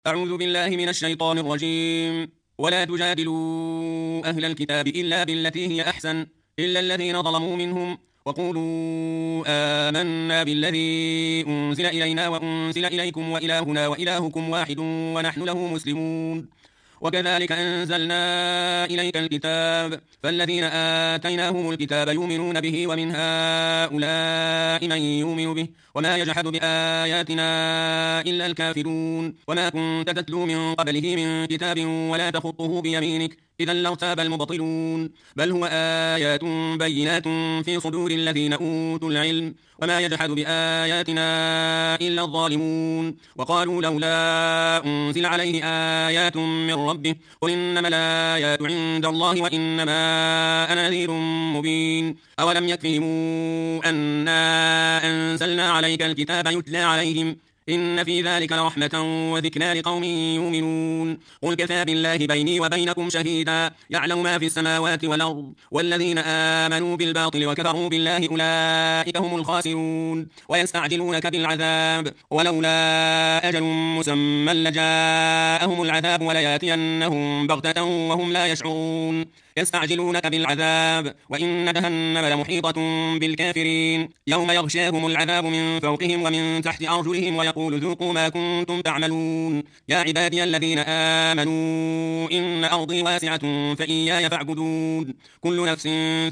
أعوذ بالله من الشيطان الرجيم. ولا تجادلوا أهل الكتاب إلا بالتي هي أحسن إلا الذين ظلموا منهم وقولوا آمنا بالذي أنزل إلينا وأنزل إليكم وإلهنا وإلهكم واحد ونحن له مسلمون. وكذلك أنزلنا إليك الكتاب فالذين آتيناهم الكتاب يؤمنون به ومن هؤلاء من يؤمن به وما يجحد بآياتنا إلا الكافرون. وما كنت تتلو من قبله من كتاب ولا تخطه بيمينك إذا لارتاب المبطلون. بل هو آيات بينات في صدور الذين أوتوا العلم وما يجحد بآياتنا إلا الظالمون. وقالوا لولا أنزل عليه آيات من ربه قل إنما الآيات عند الله وإنما أنا نذير مبين. أولم يكفهم أنا أنزلنا عليك الكتاب يتلى عليهم إن في ذلك لرحمة وذكرى لقوم يؤمنون. قل كفى بالله بيني وبينكم شهيدا يعلم ما في السماوات والأرض والذين آمنوا بالباطل وكفروا بالله أولئك هم الخاسرون. ويستعجلونك بالعذاب ولولا أجل مسمى لجاءهم العذاب ولياتينهم بغتة وهم لا يشعرون. يستعجلونك بالعذاب وإن جهنم لمحيطة بالكافرين. يوم يغشاهم العذاب من فوقهم ومن تحت أرجلهم ويقول ذوقوا ما كنتم تعملون. يا عبادي الذين آمنوا إن أرضي واسعة فإياي فاعبدون. كل نفس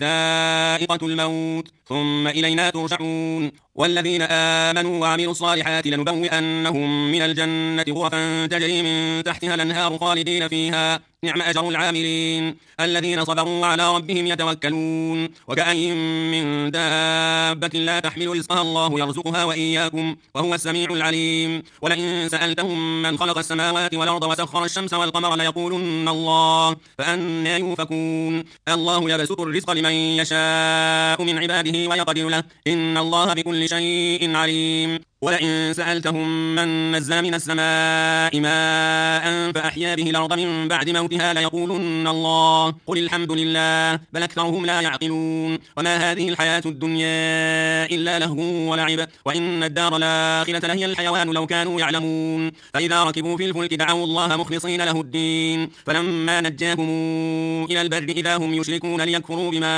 ذائقة الموت ثم إلينا ترجعون. والذين آمنوا وعملوا الصالحات لنبوئنهم من الجنة غرفا تجري من تحتها الأنهار خالدين فيها نعم أجر العاملين الذين صبروا وعلى ربهم يتوكلون. وكأين من دابة لا تحمل رزقها الله يرزقها وإياكم وهو السميع العليم. ولئن سألتهم من خلق السماوات والأرض وسخر الشمس والقمر ليقولن الله فأنى يؤفكون. الله يبسط الرزق لمن يشاء من عباده ويقدر له إن الله بكل شيء عليم. ولئن سألتهم من نزل من السماء ماء فأحيا به الأرض من بعد موتها ليقولن الله قل الحمد لله بل أكثرهم لا يعقلون. وما هذه الحياة الدنيا إلا لهو ولعب وإن الدار الآخرة لهي الحيوان لو كانوا يعلمون. فإذا ركبوا في الفلك دعوا الله مخلصين له الدين فلما نجاهم إلى البر إذا هم يشركون ليكفروا بما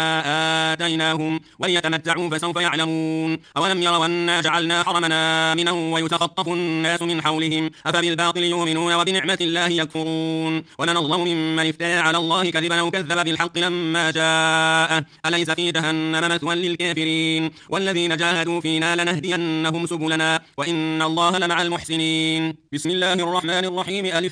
آتيناهم وليتمتعوا فسوف يعلمون. أولم يروا أنا جعلنا حرمنا آمنا ويتخطف الناس من حولهم أفبالباطل يؤمنون وبنعمة الله يكفرون. ومن أظلم ممن افترى على الله كذبا أو كذب بالحق لما جاءه أليس في جهنم مثوى للكافرين. والذين جاهدوا فينا لنهدينهم سبلنا وإن الله لمع المحسنين. بسم الله الرحمن الرحيم ألف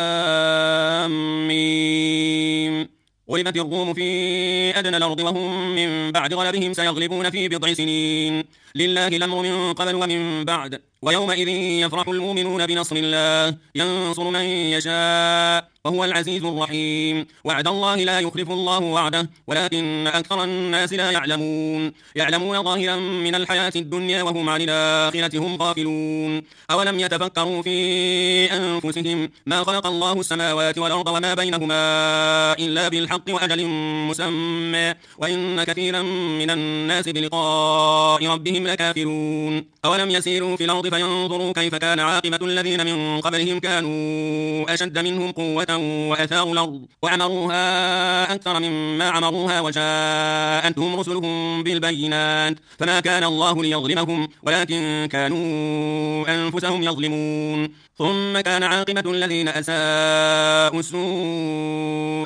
لام ميم. غلبت الروم في أدنى الأرض وهم من بعد غلبهم سيغلبون في بضع سنين لله الأمر من قبل ومن بعد ويومئذ يفرح المؤمنون بنصر الله ينصر من يشاء وهو العزيز الرحيم. وعد الله لا يخلف الله وعده ولكن أكثر الناس لا يعلمون. يعلمون ظاهرا من الحياة الدنيا وهم عن الآخرة هم غافلون. أولم يتفكروا في أنفسهم ما خلق الله السماوات والأرض وما بينهما إلا بالحق وأجل مسمى وإن كثيرا من الناس بلقاء ربهم لكافرون. أولم يسيروا في الأرض فينظروا كيف كان عاقبة الذين من قبلهم كانوا أشد منهم قوة وأثاروا الأرض وعمروها أكثر مما عمروها وجاءتهم رسلهم بالبينات فما كان الله ليظلمهم ولكن كانوا أنفسهم يظلمون. ثم كان عاقبة الذين أساءوا السوء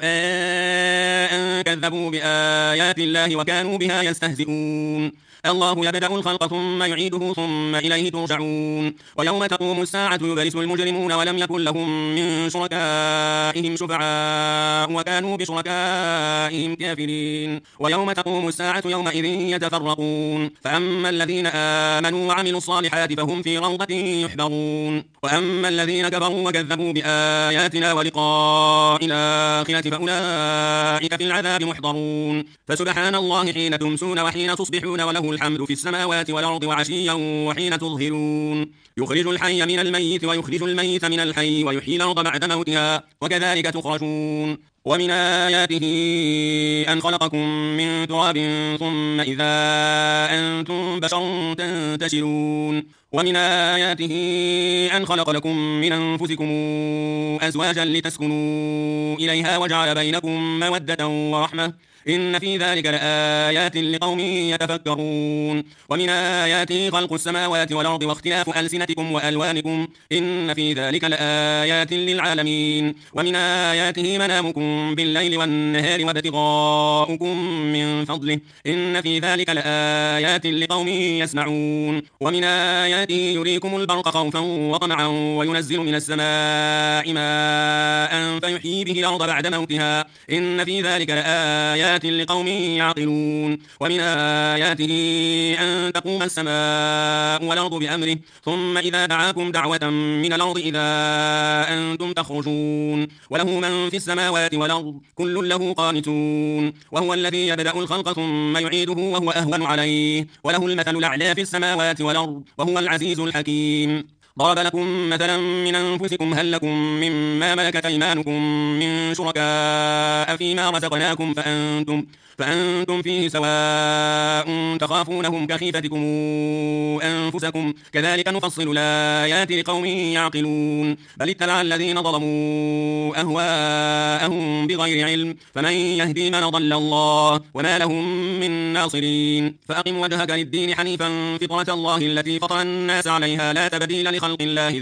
أن كذبوا بآيات الله وكانوا بها يستهزئون. الله يبدأ الخلق ثم يعيده ثم إليه ترجعون. ويوم تقوم الساعة يبلس المجرمون ولم يكن لهم من شركائهم شفعاء وكانوا بشركائهم كافرين. ويوم تقوم الساعة يومئذ يتفرقون فأما الذين آمنوا وعملوا الصالحات فهم في روضة يحبرون وأما الذين كفروا وكذبوا بآياتنا ولقاء الآخرة فأولئك في العذاب محضرون. فسبحان الله حين تمسون وحين تصبحون وله الحمد في السماوات والأرض وعشيا وحين تظهرون. يخرج الحي من الميت ويخرج الميت من الحي ويحيي الأرض بعد موتها وكذلك تخرجون. ومن آياته أن خلقكم من تراب ثم إذا أنتم بشر تنتشرون. ومن آياته أن خلق لكم من أنفسكم أزواجا لتسكنوا إليها وجعل بينكم مودة ورحمة إن في ذلك لآيات لقوم يتفكرون ومن آياته خلق السماوات والأرض واختلاف ألسنتكم وألوانكم إن في ذلك لآيات للعالمين ومن آياته منامكم بالليل والنهار وابتغاؤكم من فضله إن في ذلك لآيات لقوم يسمعون ومن آياته يريكم البرق خوفا وطمعا وينزل من السماء ماء فيحيي به الأرض بعد موتها إن في ذلك لآيات لقوم يعقلون ومن آياته أن تقوم السماء والأرض بأمره ثم إذا دعاكم دعوة من الأرض إذا أنتم تخرجون وله من في السماوات والأرض كل له قانتون وهو الذي يبدأ الخلق ثم يعيده وهو أهون عليه وله المثل الأعلى في السماوات والأرض وهو العزيز الحكيم ضرب لكم مثلا من أنفسكم هل لكم مما ملكت أيمانكم من شركاء فيما رزقناكم فأنتم فيه سواء تخافونهم كخيفتكم أنفسكم كذلك نفصل الآيات لقوم يعقلون بل اتبع الذين ظلموا أهواءهم بغير علم فمن يهدي من ضل الله وما لهم من ناصرين فأقم وجهك للدين حنيفا فطرة الله التي فطر الناس عليها لا تبديل لخلق الله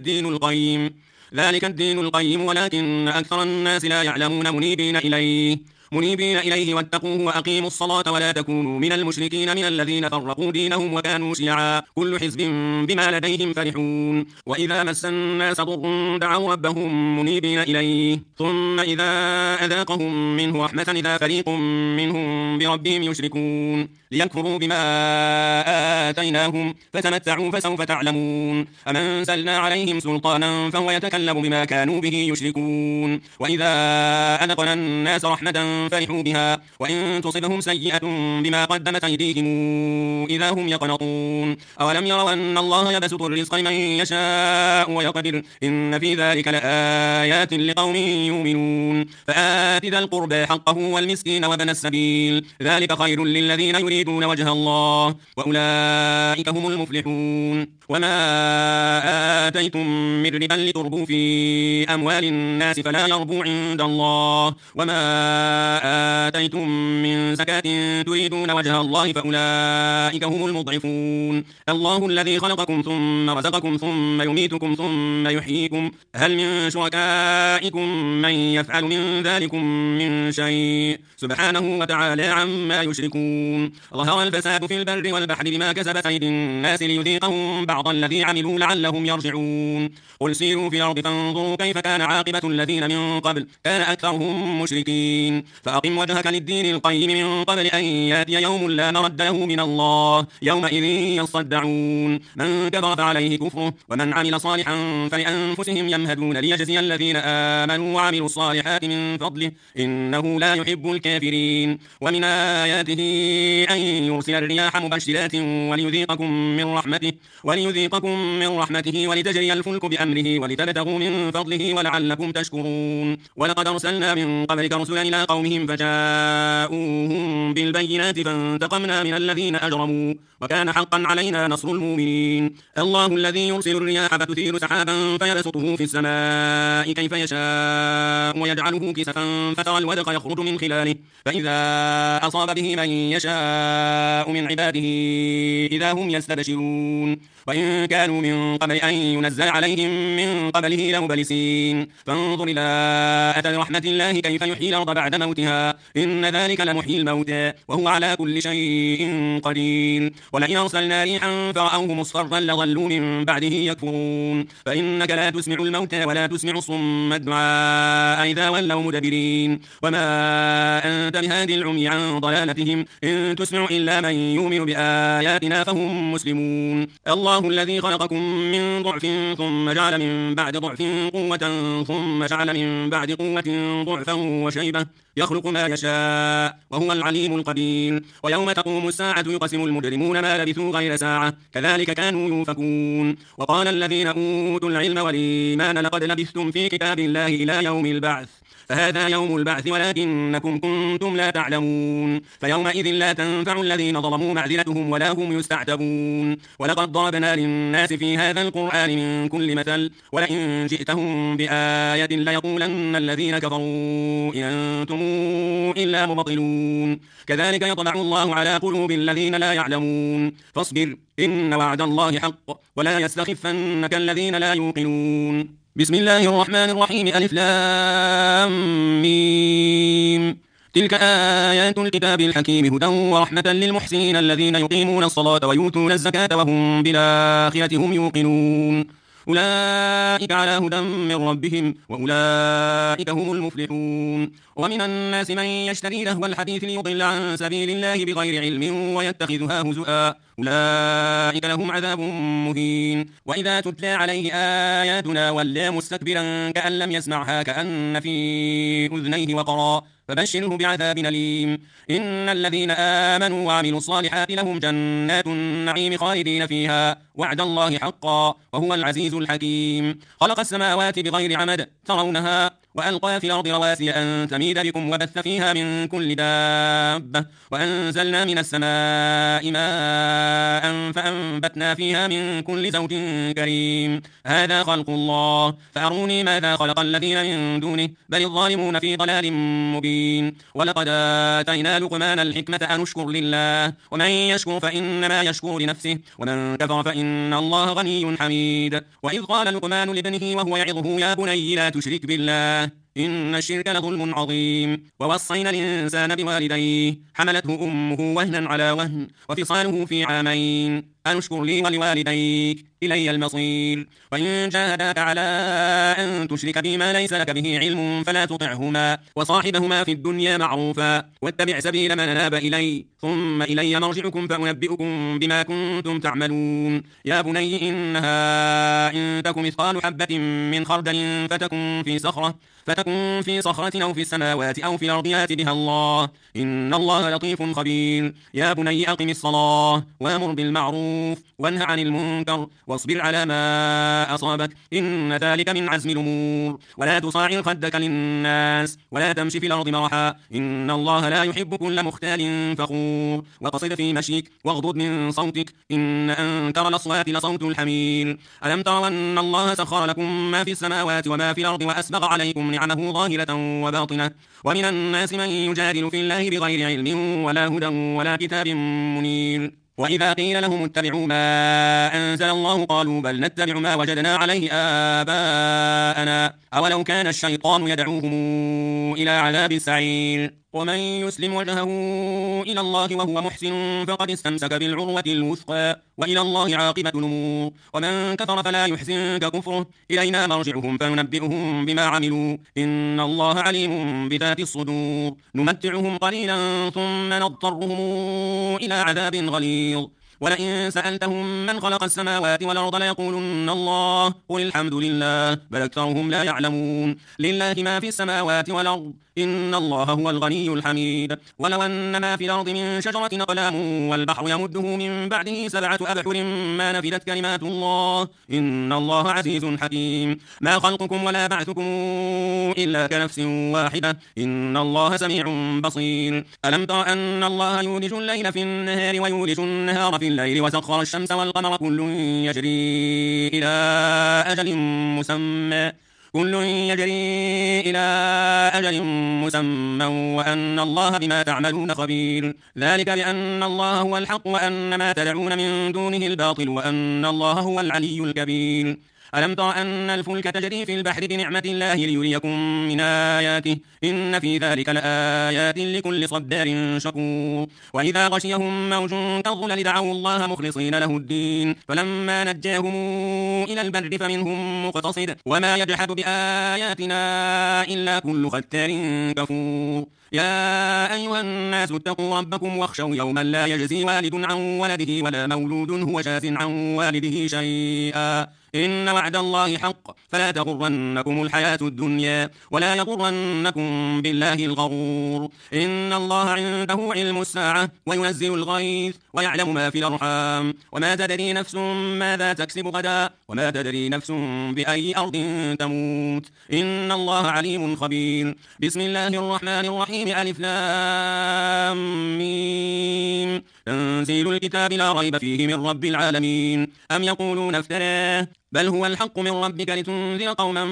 ذلك الدين القيم ولكن أكثر الناس لا يعلمون منيبين إليه واتقوه وأقيموا الصلاة ولا تكونوا من المشركين من الذين فرقوا دينهم وكانوا شيعا كل حزب بما لديهم فرحون وإذا مس الناس ضر دعوا ربهم منيبين إليه ثم إذا أذاقهم منه رحمة إذا فريق منهم بربهم يشركون ليكفروا بما آتيناهم فتمتعوا فسوف تعلمون أم أنزلنا عليهم سلطانا فهو يتكلم بما كانوا به يشركون وإذا أذقنا الناس رحمة فرحوا بها وإن تصبهم سيئة بما قدمت أيديهم إذا هم يقنطون أولم يروا أن الله يبسط الرزق لمن يشاء ويقدر إن في ذلك لآيات لقوم يؤمنون فآت ذا القربى حقه والمسكين وابن السبيل ذلك خير للذين يريدون وجه الله وأولئك هم المفلحون وما آتيتم من ربا لتربوا في أموال الناس فلا يربو عند الله وما آتيتم من زكاة تريدون وجه الله فأولئك هم المضعفون الله الذي خلقكم ثم رزقكم ثم يميتكم ثم يحييكم هل من شركائكم من يفعل من ذلكم من شيء سبحانه وتعالى عما يشركون ظهر الفساد في البر والبحر بما كسبت أيدي الناس ليذيقهم بعض الذي عملوا لعلهم يرجعون قل سيروا في الأرض فانظروا كيف كان عاقبة الذين من قبل كان أكثرهم مشركين فأقم وجهك للدين القيم من قبل أن يأتي يوم لا مرد له من الله يومئذ يصدعون من كفر فعليه كفره ومن عمل صالحا فلأنفسهم يمهدون ليجزي الذين آمنوا وعملوا الصالحات من فضله إنه لا يحب الكافرين ومن آياته أن يرسل الرياح مبشرات وليذيقكم من رحمته ولتجري الفلك بأمره ولتبتغوا من فضله ولعلكم تشكرون ولقد أرسلنا من قبلك رسلا إلى قومهم فجاءوهم بالبينات فانتقمنا من الذين أجرموا وكان حقا علينا نصر المؤمنين الله الذي يرسل الرياح فتثير سحابا فيبسطه في السماء كيف يشاء ويجعله كسفا فترى الودق يخرج من خلاله فإذا أصاب به من يشاء من عباده إذا هم يستبشرون وإن كانوا من قبل أن ينزل عليهم من قبله لمبلسين فانظر إلى أثر رحمة الله كيف يحيي الأرض بعد موتها إن ذلك لمحيي الموتى وهو على كل شيء قدير ولئن أرسلنا ريحا فرأوه مصفرا لظلوا من بعده يكفرون فإنك لا تسمع الموتى ولا تسمع الصم الدعاء إذا ولوا مدبرين وما أنت بهادي العمي عن ضلالتهم إن تسمع إلا من يؤمن بآياتنا فهم مسلمون الله الذي خلقكم من ضعف ثم جعل من بعد ضعف قوة ثم جعل من بعد قوة ضعفا وشيبة يخلق ما يشاء وهو العليم القدير ويوم تقوم الساعة يقسم المجرمون ما لبثوا غير ساعة كذلك كانوا يؤفكون وقال الذين أوتوا العلم والإيمان لقد لبثتم في كتاب الله إلى يوم البعث فهذا يوم البعث ولكنكم كنتم لا تعلمون فيومئذ لا تنفع الذين ظلموا معذرتهم ولا هم يستعتبون ولقد ضربنا للناس في هذا القرآن من كل مثل ولئن جئتهم بآية ليقولن الذين كفروا إن أنتم إلا مبطلون كذلك يطبع الله على قلوب الذين لا يعلمون فاصبر إن وعد الله حق ولا يستخفنك الذين لا يوقنون بسم الله الرحمن الرحيم ألف لام ميم تلك آيات الكتاب الحكيم هدى ورحمة للمحسنين الذين يقيمون الصلاة ويؤتون الزكاة وهم بالآخرة هم يوقنون أولئك على هدى من ربهم وأولئك هم المفلحون ومن الناس من يشتري لهو الحديث ليضل عن سبيل الله بغير علم ويتخذها هزؤا أولئك لهم عذاب مهين وإذا تتلى عليه آياتنا ولى مستكبرا كأن لم يسمعها كأن في أذنيه وقرا فبشره بعذاب أليم إن الذين آمنوا وعملوا الصالحات لهم جنات النعيم خالدين فيها وعد الله حقا وهو العزيز الحكيم خلق السماوات بغير عمد ترونها وألقى في الأرض رواسي أن تميد بكم وبث فيها من كل دابة وأنزلنا من السماء ماء فأنبتنا فيها من كل زوج كريم هذا خلق الله فأروني ماذا خلق الذين من دونه بل الظالمون في ضلال مبين ولقد آتينا لقمان الحكمة أن اشكر لله ومن يشكر فإنما يشكر لنفسه ومن كفر فإن الله غني حميد وإذ قال لقمان لابنه وهو يعظه يا بني لا تشرك بالله إن الشرك لظلم عظيم ووصينا الإنسان بوالديه حملته أمه وهنا على وهن وفصاله في عامين أن اشكر لي ولوالديك إلي المصير وإن جاهداك على أن تشرك بما ليس لك به علم فلا تطعهما وصاحبهما في الدنيا معروفا واتبع سبيل من أناب إلي ثم إلي مرجعكم فأنبئكم بما كنتم تعملون يا بني إنها إن تك مثقال حبة من خردل فتكن في صخرة أو في السماوات أو في الأرض يأت بها الله إن الله لطيف خبير يا بني أقم الصلاة وأمر بالمعروف وانه عن المنكر واصبر على ما أصابك إن ذلك من عزم الأمور ولا تصاعر خدك للناس ولا تمشي في الأرض مرحا إن الله لا يحب كل مختال فخور وقصد في مشيك واغضض من صوتك إن أنكر الأصوات لصوت الحمير ألم تروا أن الله سخر لكم ما في السماوات وما في الأرض وأسبغ عليكم نعمه ظاهرة وباطنة ومن الناس من يجادل في الله بغير علم ولا هدى ولا كتاب منير وإذا قيل لهم اتبعوا ما أنزل الله قالوا بل نتبع ما وجدنا عليه آباءنا أولو كان الشيطان يدعوهم إلى عذاب السعير ومن يسلم وجهه إلى الله وهو محسن فقد استمسك بالعروة الوثقى وإلى الله عاقبة الأمور ومن كفر فلا يحزنك كفره إلينا مرجعهم فننبئهم بما عملوا إن الله عليم بذات الصدور نمتعهم قليلا ثم نضطرهم إلى عذاب غليظ ولئن سألتهم من خلق السماوات والأرض ليقولن الله قل الحمد لله بل أكثرهم لا يعلمون لله ما في السماوات والأرض إن الله هو الغني الحميد ولو أن ما في الأرض من شجرة أقلام والبحر يمده من بعده 7 أبحر ما نفدت كلمات الله إن الله عزيز حكيم ما خلقكم ولا بعثكم إلا كنفس واحدة إن الله سميع بصير ألم تر أن الله يولج الليل في النهار ويولج النهار في الليل وسخر الشمس والقمر كل يجري إلى أجل مسمى وأن الله بما تعملون خبير ذلك بأن الله هو الحق وأن ما تدعون من دونه الباطل وأن الله هو العلي الكبير ألم تر أن الفلك تجري في البحر بنعمة الله ليريكم من آياته إن في ذلك لآيات لكل صبار شكور وإذا غشيهم موج كالظلل دعوا الله مخلصين له الدين فلما نجاهم إلى البر فمنهم مقتصد وما يجحد بآياتنا إلا كل ختار كفور يا أيها الناس اتقوا ربكم واخشوا يوما لا يجزي والد عن ولده ولا مولود هو جاز عن والده شيئا إن وعد الله حق فلا تغرنكم الحياة الدنيا ولا يغرنكم بالله الغرور. إن الله عنده علم الساعة وينزل الغيث ويعلم ما في الأرحام وما تدري نفس ماذا تكسب غدا وما تدري نفس بأي أرض تموت. إن الله عليم خبير. بسم الله الرحمن الرحيم. ألف لام ميم. تنزيل الكتاب لا ريب فيه من رب العالمين. أم يقولون افتراه بل هو الحق من ربك لتنذر قوما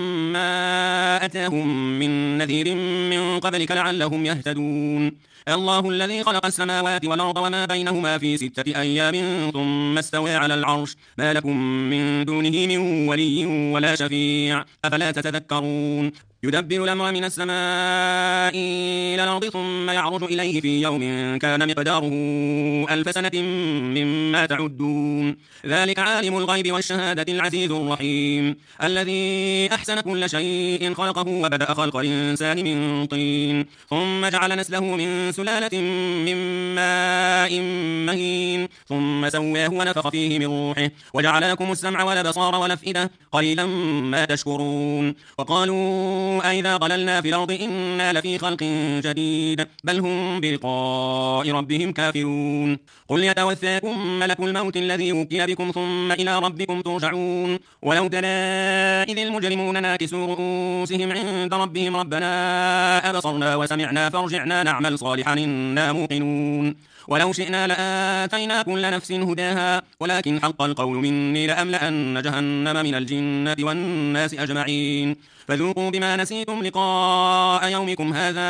ما أتاهم من نذير من قبلك لعلهم يهتدون. الله الذي خلق السماوات والأرض وما بينهما في 6 أيام ثم استوى على العرش ما لكم من دونه من ولي ولا شفيع أفلا تتذكرون. يدبر الأمر من السماء إلى الأرض ثم يعرج إليه في يوم كان مقداره 1000 سنة مما تعدون. ذلك عالم الغيب والشهادة العزيز الرحيم الذي أحسن كل شيء خلقه وبدأ خلق الإنسان من طين ثم جعل نسله من سلالة من ماء مهين ثم سواه ونفخ فيه من روحه وجعل لكم السمع والأبصار والأفئدة قليلا ما تشكرون. وقالوا أئذا ضللنا في الأرض إنا لفي خلق جديد بل هم بلقاء ربهم كافرون. قل يتوفاكم ملك الموت الذي وكل بكم ثم إلى ربكم ترجعون. ولو ترى إذ المجرمون ناكسوا رؤوسهم عند ربهم ربنا أبصرنا وسمعنا فارجعنا نعمل صالحا إنا موقنون. ولو شئنا لآتينا كل نفس هداها ولكن حق القول مني لأملأن جهنم من الجنة والناس أجمعين. فذوقوا بما نسيتم لقاء يومكم هذا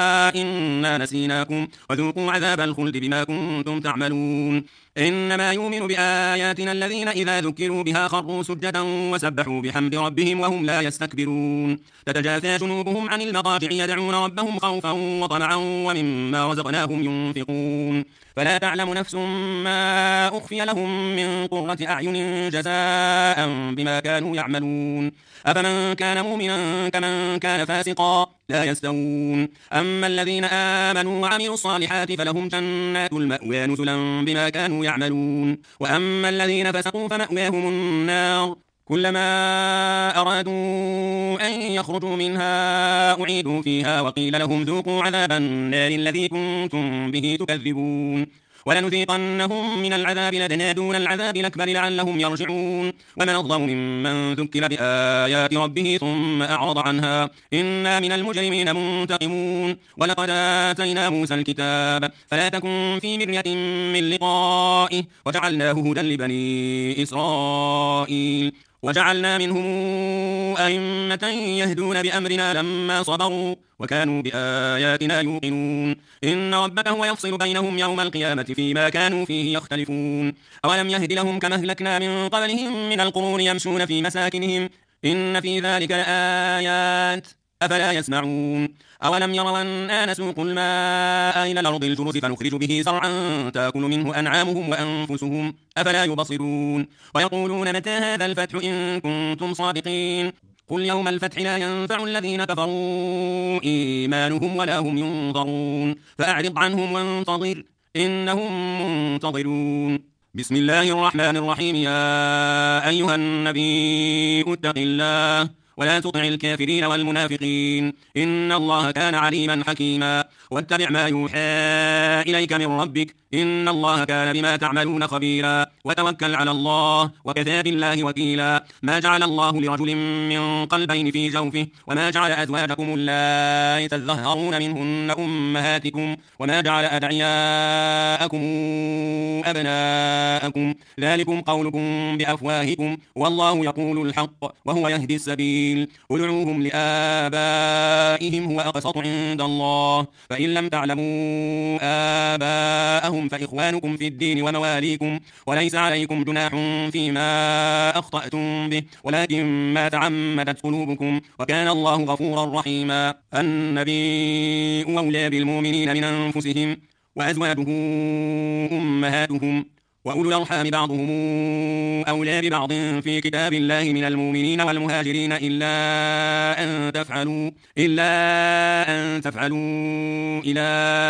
إنا نسيناكم وذوقوا عذاب الخلد بما كنتم تعملون. إنما يؤمن بآياتنا الذين إذا ذكروا بها خروا سجدا وسبحوا بحمد ربهم وهم لا يستكبرون. تتجافى جنوبهم عن المضاجع يدعون ربهم خوفا وطمعا ومما رزقناهم ينفقون. فلا تعلم نفس ما أخفي لهم من قرة أعين جزاء بما كانوا يعملون. أفمن كان مؤمنا كمن كان فاسقا لا يستوون. أما الذين آمنوا وعملوا الصالحات فلهم جنات المأوى نزلا بما كانوا يعملون. وأما الذين فسقوا فمأواهم النار كلما أرادوا أن يخرجوا منها أعيدوا فيها وقيل لهم ذوقوا عذاب النار الذي كنتم به تكذبون. ولنذيقنهم من العذاب الأدنى دون العذاب الأكبر لعلهم يرجعون. ومن أظلم ممن ذكر بآيات ربه ثم أعرض عنها إنا من المجرمين منتقمون. ولقد آتينا موسى الكتاب فلا تكن في مرية من لقائه وجعلناه هدى لبني إسرائيل وجعلنا منهم أئمة يهدون بأمرنا لما صبروا وكانوا بآياتنا يوقنون. إن ربك هو يفصل بينهم يوم القيامة فيما كانوا فيه يختلفون. أولم يهد لهم كما أهلكنا من قبلهم من القرون يمشون في مساكنهم إن في ذلك لآيات أفلا يسمعون. أولم يروا أنا نسوق الماء إلى الأرض الجرز فنخرج به زرعا تأكل منه أنعامهم وأنفسهم أفلا يبصرون. ويقولون متى هذا الفتح إن كنتم صادقين. قل يوم الفتح لا ينفع الذين كفروا إيمانهم ولا هم ينظرون. فأعرض عنهم وانتظر إنهم منتظرون. بسم الله الرحمن الرحيم. يا أيها النبي اتق الله ولا تطع الكافرين والمنافقين إن الله كان عليما حكيما. واتبع ما يوحى إليك من ربك إن الله كان بما تعملون خبيرا. وتوكل على الله وكفى بالله وكيلا. ما جعل الله لرجل من قلبين في جوفه وما جعل أزواجكم اللائي تظهرون منهن أمهاتكم وما جعل أدعياءكم أبناءكم ذلكم قولكم بأفواهكم والله يقول الحق وهو يهدي السبيل. ادعوهم لآبائهم هو أقسط عند الله فإن لم تعلموا آباءهم فإخوانكم في الدين ومواليكم وليس عليكم جناح فيما أخطأتم به ولكن ما تعمدت قلوبكم وكان الله غفورا رحيما. النبي أولى بالمؤمنين من أنفسهم وأزواجه أمهاتهم وأولو الأرحام بعضهم أولى ببعض في كتاب الله من المؤمنين والمهاجرين إلا أن تفعلوا إلى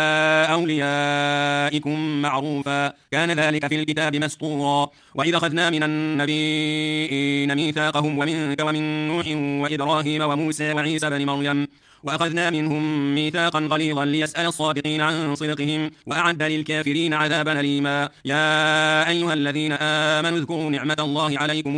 أوليائكم معروفا، كان ذلك في الكتاب مسطورا. وإذا أخذنا من النبيين ميثاقهم ومنك ومن نوح وإبراهيم وموسى وعيسى بن مريم وأخذنا منهم ميثاقا غليظا ليسأل الصادقين عن صدقهم وأعد للكافرين عذابا أليما. يا أيها الذين آمنوا اذكروا نعمة الله عليكم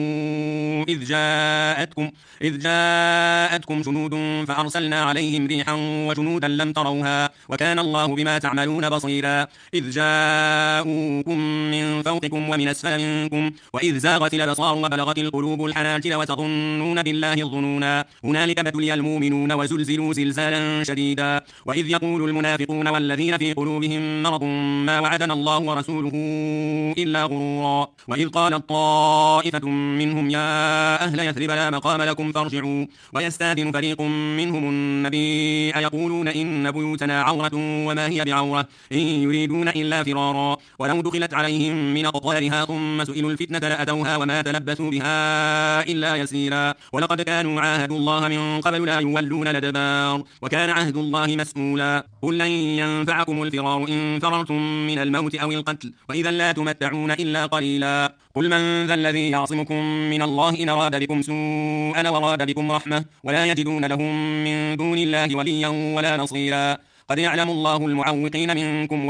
إذ جاءتكم جنود فأرسلنا عليهم ريحا وجنودا لم تروها وكان الله بما تعملون بصيرا. إذ جاءوكم من فوقكم ومن أسفل منكم وإذ زاغت الأبصار وبلغت القلوب الحناجر وتظنون بالله الظنونا هنالك ابتلي المؤمنون وزلزلوا زلزالا شديدا. وإذ يقول المنافقون والذين في قلوبهم مرض ما وعدنا الله ورسوله إلا غرورا. وإذ قالت طائفة منهم يا أهل يثرب لا مقام لكم فارجعوا ويستأذن فريق منهم النبي يقولون إن بيوتنا عورة وما هي بعورة إن يريدون إلا فرارا. ولو دخلت عليهم من أقطارها ثم سئلوا الفتنة لأتوها وما تلبثوا بها إلا يسيرا. ولقد كانوا عاهدوا الله من قبل لا يولون الأدبار وكان عهد الله مسؤولا. قل لن ينفعكم الفرار إن فررتم من الموت أو القتل وإذا لا تمتعون إلا قليلا. قل من ذا الذي يعصمكم من الله إن أراد بكم سوءا وأراد بكم رحمة ولا يجدون لهم من دون الله وليا ولا نصيرا. قد يعلم الله المعوقين منكم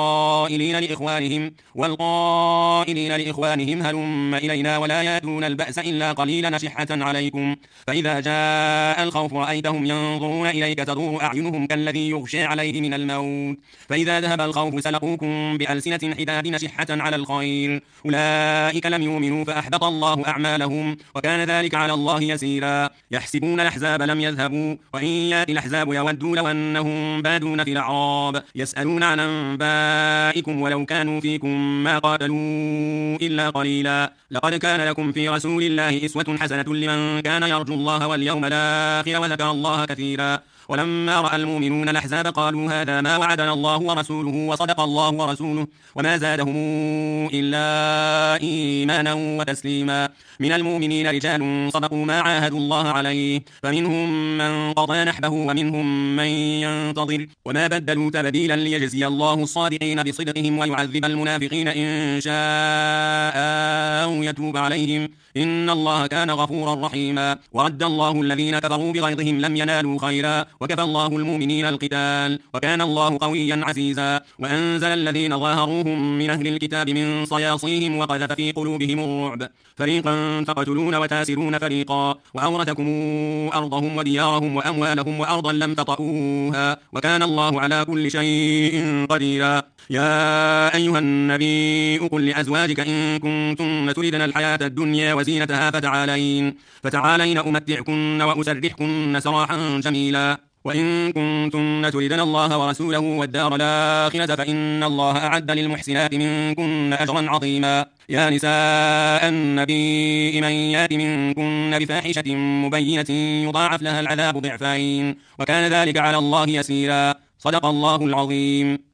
والقائلين لإخوانهم هلم إلينا ولا يأتون البأس إلا قليلا نشحة عليكم. فإذا جاء الخوف رأيتهم ينظرون إليك تدور أعينهم كالذي يغشى عليه من الموت فإذا ذهب الخوف سلقوكم بألسنة حداد نشحة على الخير أولئك لم يؤمنوا فأحبط الله أعمالهم وكان ذلك على الله يسيرا. يحسبون الأحزاب لم يذهبوا وإن يأتي الأحزاب يودوا لو أنهم بادون في الأعراب يسألون عن أنبائكم ولو كانوا فيكم ما قاتلوا إلا قليلا. لقد كان لكم في رسول الله أسوة حسنة لمن كان يرجو الله واليوم الآخر وذكر الله كثيرا. ولما رأى المؤمنون الأحزاب قالوا هذا ما وعدنا الله ورسوله وصدق الله ورسوله وما زادهم إلا إيمانا وتسليما. من المؤمنين رجال صدقوا ما عاهدوا الله عليه فمنهم من قضى نحبه ومنهم من ينتظر وما بدلوا تبديلا ليجزي الله الصادقين بصدقهم ويعذب المنافقين إن شاء أو يتوب عليهم إن الله كان غفورا رحيما. ورد الله الذين كفروا بغيظهم لم ينالوا خيرا وكفى الله المؤمنين القتال وكان الله قويا عزيزا. وأنزل الذين ظاهروهم من أهل الكتاب من صياصيهم وقذف في قلوبهم الرعب فريقا تقتلون وتاسرون فريقا وأورثكم أرضهم وديارهم وأموالهم وأرضا لم تطئوها وكان الله على كل شيء قديرا. يا أيها النبي قل لأزواجك إن كنتن تردن الحياة الدنيا وزينتها فتعالين أمتعكن وأسرحكن سراحا جميلا. وإن كنتن تردن الله ورسوله والدار الآخرة فإن الله أعد للمحسنات منكن أجرا عظيما. يا نساء النبي من يات منكن بفاحشة مبينة يضاعف لها العذاب ضعفين وكان ذلك على الله يسيرا. صدق الله العظيم.